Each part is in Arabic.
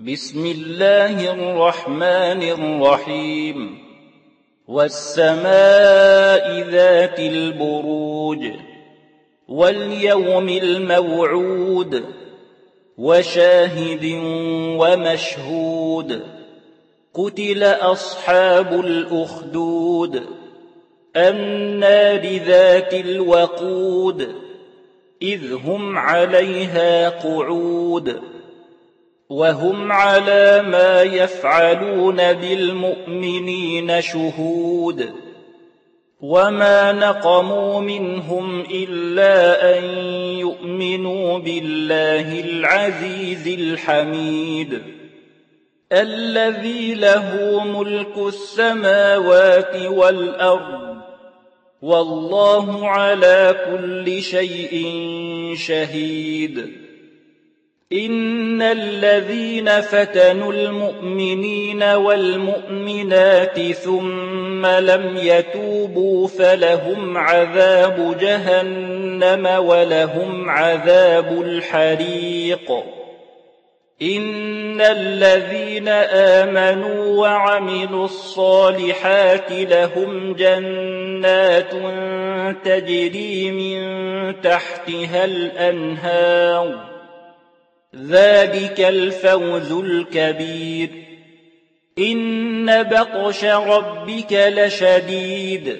بسم الله الرحمن الرحيم والسماء ذات البروج واليوم الموعود وشاهد ومشهود قتل أصحاب الأخدود النار ذات الوقود إذ هم عليها قعود وهم على ما يفعلون بالمؤمنين شهود وما نقموا منهم إلا أن يؤمنوا بالله العزيز الحميد الذي له ملك السماوات والأرض والله على كل شيء شهيد إن الذين فتنوا المؤمنين والمؤمنات ثم لم يتوبوا فلهم عذاب جهنم ولهم عذاب الحريق إن الذين آمنوا وعملوا الصالحات لهم جنات تجري من تحتها الأنهار ذلك الفوز الكبير إن بطش ربك لشديد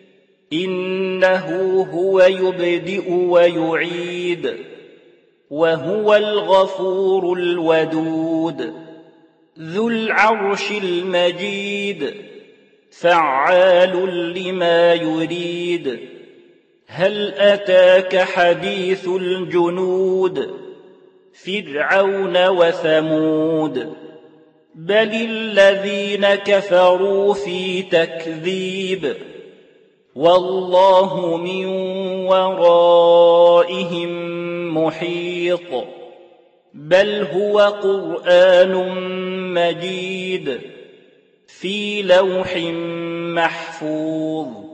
إنه هو يبدئ ويعيد وهو الغفور الودود ذو العرش المجيد فعال لما يريد هل أتاك حديث الجنود فرعون وثمود بل الذين كفروا في تكذيب والله من ورائهم محيط بل هو قرآن مجيد في لوح محفوظ